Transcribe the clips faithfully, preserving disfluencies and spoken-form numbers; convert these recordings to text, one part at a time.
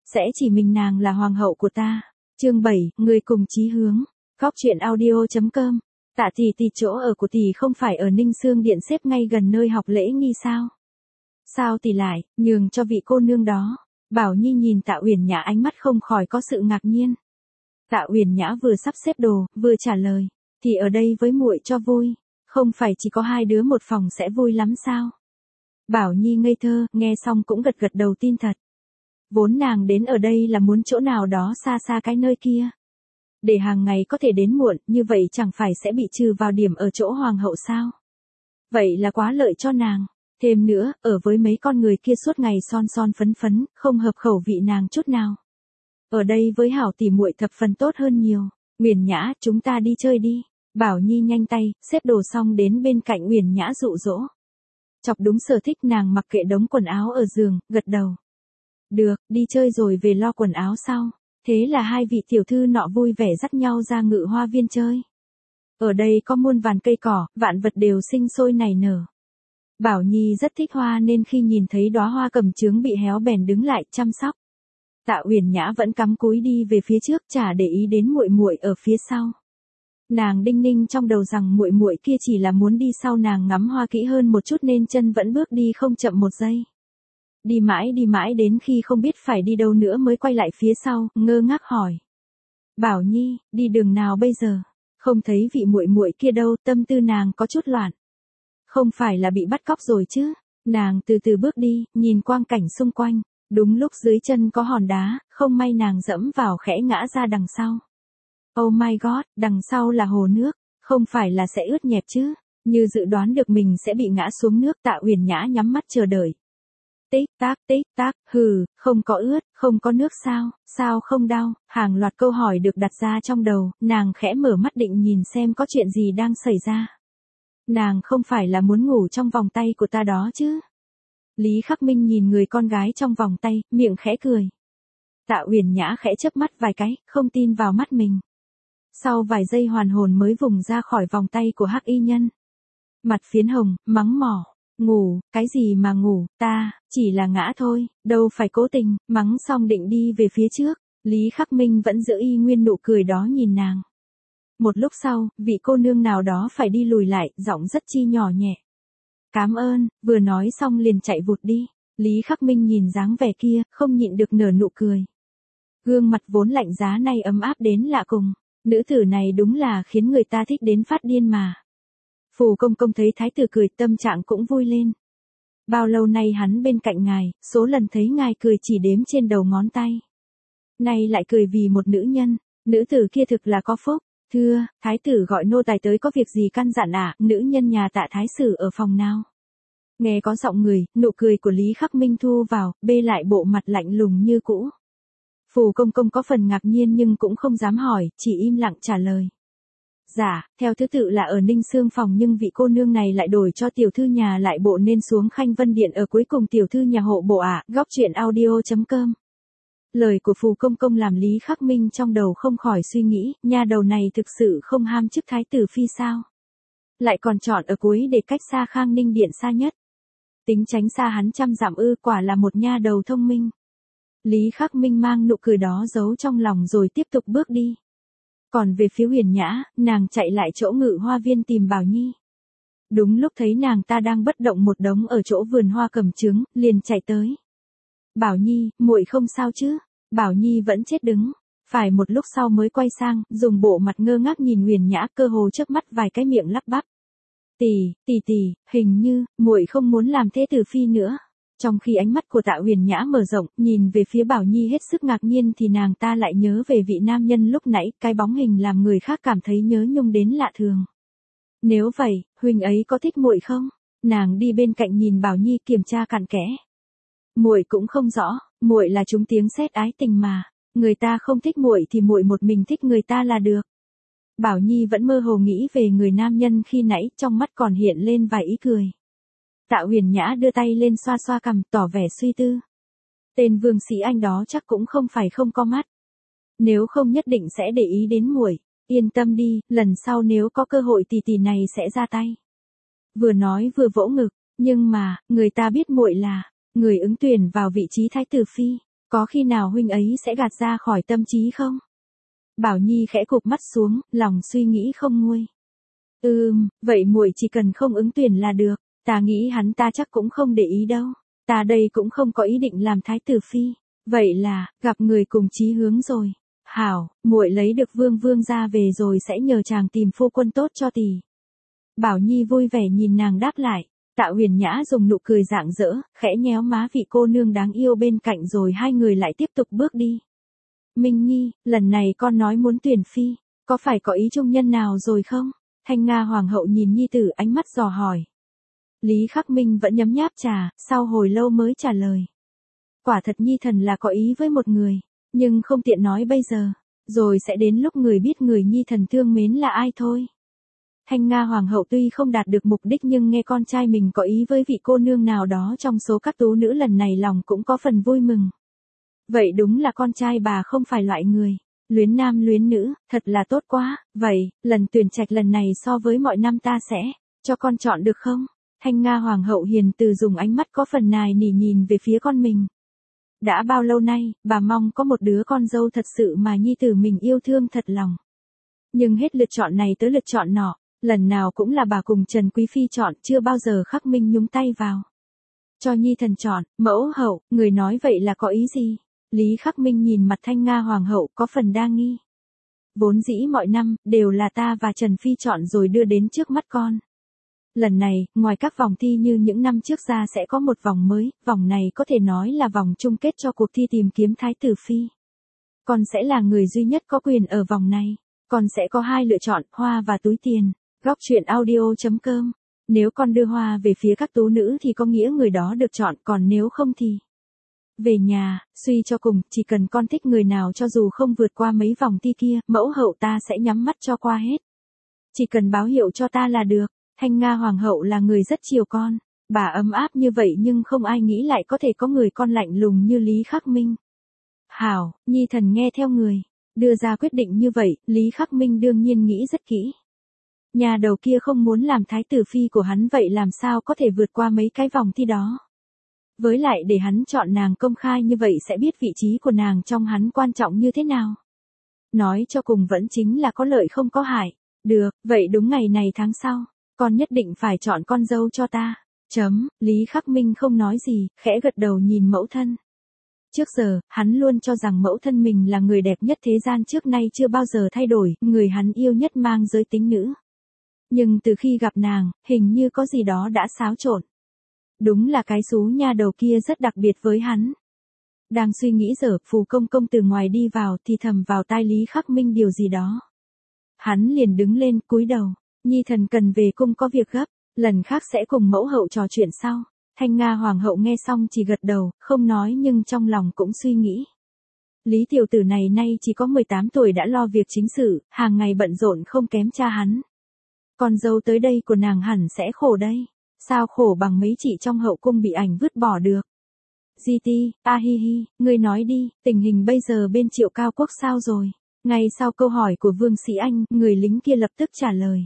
sẽ chỉ mình nàng là hoàng hậu của ta. Chương bảy, người cùng chí hướng. Góc truyện audio chấm com. Tạ tỷ tỷ chỗ ở của tỷ không phải ở Ninh Xương Điện xếp ngay gần nơi học lễ nghi sao? Sao tỷ lại, nhường cho vị cô nương đó? Bảo Nhi nhìn Tạ Uyển Nhã ánh mắt không khỏi có sự ngạc nhiên. Tạ Uyển Nhã vừa sắp xếp đồ, vừa trả lời, thì ở đây với muội cho vui, không phải chỉ có hai đứa một phòng sẽ vui lắm sao? Bảo Nhi ngây thơ, nghe xong cũng gật gật đầu tin thật. Vốn nàng đến ở đây là muốn chỗ nào đó xa xa cái nơi kia. Để hàng ngày có thể đến muộn, như vậy chẳng phải sẽ bị trừ vào điểm ở chỗ hoàng hậu sao? Vậy là quá lợi cho nàng. Thêm nữa, ở với mấy con người kia suốt ngày son son phấn phấn, không hợp khẩu vị nàng chút nào. Ở đây với hảo tỷ muội thập phần tốt hơn nhiều. Uyển Nhã, chúng ta đi chơi đi. Bảo Nhi nhanh tay, xếp đồ xong đến bên cạnh Uyển Nhã dụ dỗ. Chọc đúng sở thích nàng mặc kệ đống quần áo ở giường, gật đầu. Được, đi chơi rồi về lo quần áo sau. Thế là hai vị tiểu thư nọ vui vẻ dắt nhau ra ngự hoa viên chơi. Ở đây có muôn vàn cây cỏ, vạn vật đều sinh sôi nảy nở. Bảo Nhi rất thích hoa nên khi nhìn thấy đóa hoa cẩm chướng bị héo bèn đứng lại chăm sóc. Tạ Uyển Nhã vẫn cắm cúi đi về phía trước, chả để ý đến muội muội ở phía sau. Nàng đinh ninh trong đầu rằng muội muội kia chỉ là muốn đi sau nàng ngắm hoa kỹ hơn một chút nên chân vẫn bước đi không chậm một giây. Đi mãi đi mãi đến khi không biết phải đi đâu nữa mới quay lại phía sau, ngơ ngác hỏi. Bảo Nhi, đi đường nào bây giờ? Không thấy vị muội muội kia đâu, tâm tư nàng có chút loạn. Không phải là bị bắt cóc rồi chứ? Nàng từ từ bước đi, nhìn quang cảnh xung quanh. Đúng lúc dưới chân có hòn đá, không may nàng dẫm vào khẽ ngã ra đằng sau. Oh my god, đằng sau là hồ nước, không phải là sẽ ướt nhẹp chứ? Như dự đoán được mình sẽ bị ngã xuống nước, Tạ Uyển Nhã nhắm mắt chờ đợi. Tích tác tích tác, hừ, không có ướt, không có nước sao, sao không đau? Hàng loạt câu hỏi được đặt ra trong đầu, nàng khẽ mở mắt định nhìn xem có chuyện gì đang xảy ra. Nàng không phải là muốn ngủ trong vòng tay của ta đó chứ? Lý Khắc Minh nhìn người con gái trong vòng tay, miệng khẽ cười. Tạ Uyển Nhã khẽ chớp mắt vài cái, không tin vào mắt mình. Sau vài giây hoàn hồn mới vùng ra khỏi vòng tay của Hắc Y Nhân. Mặt phiến hồng, mắng mỏ. Ngủ, cái gì mà ngủ, ta, chỉ là ngã thôi, đâu phải cố tình, mắng xong định đi về phía trước. Lý Khắc Minh vẫn giữ y nguyên nụ cười đó nhìn nàng. Một lúc sau, vị cô nương nào đó phải đi lùi lại, giọng rất chi nhỏ nhẹ. Cám ơn, vừa nói xong liền chạy vụt đi. Lý Khắc Minh nhìn dáng vẻ kia, không nhịn được nở nụ cười. Gương mặt vốn lạnh giá này ấm áp đến lạ cùng. Nữ tử này đúng là khiến người ta thích đến phát điên mà. Phù Công Công thấy thái tử cười, tâm trạng cũng vui lên. Bao lâu nay hắn bên cạnh ngài, số lần thấy ngài cười chỉ đếm trên đầu ngón tay. Nay lại cười vì một nữ nhân, nữ tử kia thực là có phúc. Thưa, thái tử gọi nô tài tới có việc gì căn dặn ạ? À? Nữ nhân nhà Tạ thái sử ở phòng nào? Nghe có giọng người, nụ cười của Lý Khắc Minh thu vào, bê lại bộ mặt lạnh lùng như cũ. Phù Công Công có phần ngạc nhiên nhưng cũng không dám hỏi, chỉ im lặng trả lời. Dạ, theo thứ tự là ở Ninh Xương phòng nhưng vị cô nương này lại đổi cho tiểu thư nhà lại bộ nên xuống Khanh Vân Điện ở cuối cùng tiểu thư nhà hộ bộ ạ. À? Góc truyện audio chấm com. Lời của Phù Công Công làm Lý Khắc Minh trong đầu không khỏi suy nghĩ, nha đầu này thực sự không ham chức thái tử phi sao? Lại còn chọn ở cuối để cách xa Khang Ninh Điện xa nhất. Tính tránh xa hắn trăm dặm ư, quả là một nha đầu thông minh. Lý Khắc Minh mang nụ cười đó giấu trong lòng rồi tiếp tục bước đi. Còn về phía Uyển Nhã, nàng chạy lại chỗ ngự hoa viên tìm Bảo Nhi. Đúng lúc thấy nàng ta đang bất động một đống ở chỗ vườn hoa cẩm chướng, liền chạy tới. Bảo Nhi, muội không sao chứ? Bảo Nhi vẫn chết đứng. Phải một lúc sau mới quay sang, dùng bộ mặt ngơ ngác nhìn Uyển Nhã, cơ hồ chớp mắt vài cái miệng lắp bắp. Tỷ, tỷ tỷ, hình như muội không muốn làm thế tử phi nữa. Trong khi ánh mắt của Tạ Uyển Nhã mở rộng, nhìn về phía Bảo Nhi hết sức ngạc nhiên thì nàng ta lại nhớ về vị nam nhân lúc nãy, cái bóng hình làm người khác cảm thấy nhớ nhung đến lạ thường. Nếu vậy, huynh ấy có thích muội không? Nàng đi bên cạnh nhìn Bảo Nhi kiểm tra cặn kẽ. Muội cũng không rõ, muội là trúng tiếng sét ái tình mà, người ta không thích muội thì muội một mình thích người ta là được. Bảo Nhi vẫn mơ hồ nghĩ về người nam nhân khi nãy, trong mắt còn hiện lên vài ý cười. Tạ Uyển Nhã đưa tay lên xoa xoa cằm, tỏ vẻ suy tư. Tên Vương Sĩ Anh đó chắc cũng không phải không có mắt. Nếu không nhất định sẽ để ý đến muội. Yên tâm đi, lần sau nếu có cơ hội tỷ tỷ này sẽ ra tay. Vừa nói vừa vỗ ngực, nhưng mà, người ta biết muội là người ứng tuyển vào vị trí thái tử phi. Có khi nào huynh ấy sẽ gạt ra khỏi tâm trí không? Bảo Nhi khẽ cụp mắt xuống, lòng suy nghĩ không nguôi. Ừm, vậy muội chỉ cần không ứng tuyển là được, ta nghĩ hắn ta chắc cũng không để ý đâu. Ta đây cũng không có ý định làm thái tử phi. Vậy là, gặp người cùng chí hướng rồi. Hảo, muội lấy được vương vương ra về rồi sẽ nhờ chàng tìm phu quân tốt cho tỷ. Bảo Nhi vui vẻ nhìn nàng đáp lại. Tạ Huyền Nhã dùng nụ cười rạng rỡ, khẽ nhéo má vị cô nương đáng yêu bên cạnh rồi hai người lại tiếp tục bước đi. Minh Nhi, lần này con nói muốn tuyển phi, có phải có ý trung nhân nào rồi không? Thanh Nga hoàng hậu nhìn nhi tử ánh mắt dò hỏi. Lý Khắc Minh vẫn nhấm nháp trà, sau hồi lâu mới trả lời. Quả thật nhi thần là có ý với một người, nhưng không tiện nói bây giờ, rồi sẽ đến lúc người biết người nhi thần thương mến là ai thôi. Thanh Nga hoàng hậu tuy không đạt được mục đích nhưng nghe con trai mình có ý với vị cô nương nào đó trong số các tú nữ lần này lòng cũng có phần vui mừng. Vậy đúng là con trai bà không phải loại người luyến nam luyến nữ, thật là tốt quá. Vậy, lần tuyển trạch lần này so với mọi năm ta sẽ cho con chọn được không? Thanh Nga hoàng hậu hiền từ dùng ánh mắt có phần nài nỉ nhìn về phía con mình. Đã bao lâu nay, bà mong có một đứa con dâu thật sự mà nhi tử mình yêu thương thật lòng. Nhưng hết lượt chọn này tới lượt chọn nọ, lần nào cũng là bà cùng Trần Quý Phi chọn, chưa bao giờ Khắc Minh nhúng tay vào. Cho nhi thần chọn, mẫu hậu, người nói vậy là có ý gì? Lý Khắc Minh nhìn mặt Thanh Nga hoàng hậu có phần đa nghi. Vốn dĩ mọi năm, đều là ta và Trần Phi chọn rồi đưa đến trước mắt con. Lần này, ngoài các vòng thi như những năm trước ra sẽ có một vòng mới, vòng này có thể nói là vòng chung kết cho cuộc thi tìm kiếm Thái tử Phi. Con sẽ là người duy nhất có quyền ở vòng này. Con sẽ có hai lựa chọn, hoa và túi tiền. Góc truyện audio chấm com. Nếu con đưa hoa về phía các tú nữ thì có nghĩa người đó được chọn, còn nếu không thì... Về nhà, suy cho cùng, chỉ cần con thích người nào cho dù không vượt qua mấy vòng thi kia, mẫu hậu ta sẽ nhắm mắt cho qua hết. Chỉ cần báo hiệu cho ta là được. Thanh Nga hoàng hậu là người rất chiều con. Bà ấm áp như vậy nhưng không ai nghĩ lại có thể có người con lạnh lùng như Lý Khắc Minh. Hảo, nhi thần nghe theo người. Đưa ra quyết định như vậy, Lý Khắc Minh đương nhiên nghĩ rất kỹ. Nhà đầu kia không muốn làm thái tử phi của hắn vậy làm sao có thể vượt qua mấy cái vòng thi đó. Với lại để hắn chọn nàng công khai như vậy sẽ biết vị trí của nàng trong hắn quan trọng như thế nào. Nói cho cùng vẫn chính là có lợi không có hại. Được, vậy đúng ngày này tháng sau, con nhất định phải chọn con dâu cho ta. Chấm, Lý Khắc Minh không nói gì, khẽ gật đầu nhìn mẫu thân. Trước giờ, hắn luôn cho rằng mẫu thân mình là người đẹp nhất thế gian trước nay chưa bao giờ thay đổi, người hắn yêu nhất mang giới tính nữ. Nhưng từ khi gặp nàng, hình như có gì đó đã xáo trộn. Đúng là cái xú nha đầu kia rất đặc biệt với hắn. Đang suy nghĩ dở, Phù Công Công từ ngoài đi vào thì thầm vào tai Lý Khắc Minh điều gì đó. Hắn liền đứng lên cúi đầu, nhi thần cần về cung có việc gấp, lần khác sẽ cùng mẫu hậu trò chuyện sau. Thanh Nga hoàng hậu nghe xong chỉ gật đầu, không nói nhưng trong lòng cũng suy nghĩ. Lý tiểu tử này nay chỉ có mười tám tuổi đã lo việc chính sự, hàng ngày bận rộn không kém cha hắn. Con dâu tới đây của nàng hẳn sẽ khổ đây. Sao khổ bằng mấy chị trong hậu cung bị ảnh vứt bỏ được. Di ti, a hi hi, ngươi nói đi, tình hình bây giờ bên Triệu Cao Quốc sao rồi? Ngay sau câu hỏi của Vương Sĩ Anh, người lính kia lập tức trả lời.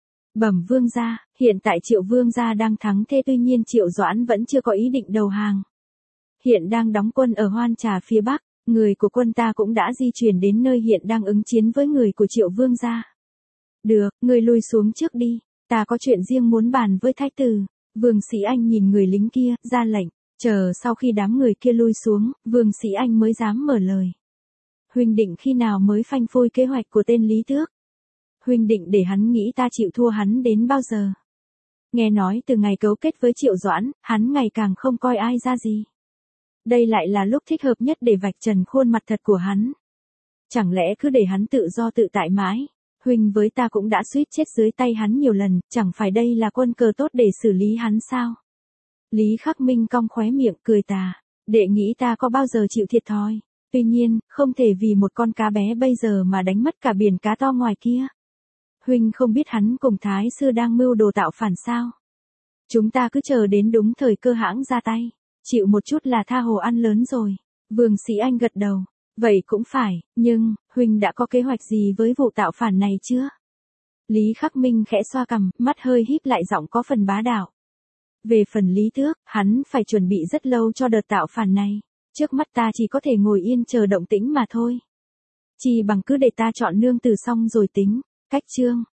Bẩm vương gia, hiện tại Triệu vương gia đang thắng thế tuy nhiên Triệu Doãn vẫn chưa có ý định đầu hàng. Hiện đang đóng quân ở Hoan Trà phía Bắc, người của quân ta cũng đã di chuyển đến nơi hiện đang ứng chiến với người của Triệu vương gia. Được, người lui xuống trước đi, ta có chuyện riêng muốn bàn với thái tử. Vương Sĩ Anh nhìn người lính kia, ra lệnh, chờ sau khi đám người kia lui xuống, Vương Sĩ Anh mới dám mở lời. Huynh định khi nào mới phanh phui kế hoạch của tên Lý Tước? Huynh định để hắn nghĩ ta chịu thua hắn đến bao giờ? Nghe nói từ ngày cấu kết với Triệu Doãn, hắn ngày càng không coi ai ra gì. Đây lại là lúc thích hợp nhất để vạch trần khuôn mặt thật của hắn. Chẳng lẽ cứ để hắn tự do tự tại mãi? Huynh với ta cũng đã suýt chết dưới tay hắn nhiều lần, chẳng phải đây là quân cờ tốt để xử lý hắn sao? Lý Khắc Minh cong khóe miệng cười tà, đệ nghĩ ta có bao giờ chịu thiệt thòi? Tuy nhiên, không thể vì một con cá bé bây giờ mà đánh mất cả biển cá to ngoài kia. Huynh không biết hắn cùng Thái sư đang mưu đồ tạo phản sao? Chúng ta cứ chờ đến đúng thời cơ hãng ra tay, chịu một chút là tha hồ ăn lớn rồi. Vương Sĩ Anh gật đầu. Vậy cũng phải, nhưng, Huynh đã có kế hoạch gì với vụ tạo phản này chưa? Lý Khắc Minh khẽ xoa cằm, mắt hơi híp lại giọng có phần bá đạo. Về phần Lý Tước, hắn phải chuẩn bị rất lâu cho đợt tạo phản này. Trước mắt ta chỉ có thể ngồi yên chờ động tĩnh mà thôi. Chỉ bằng cứ để ta chọn nương tử xong rồi tính. Cách chương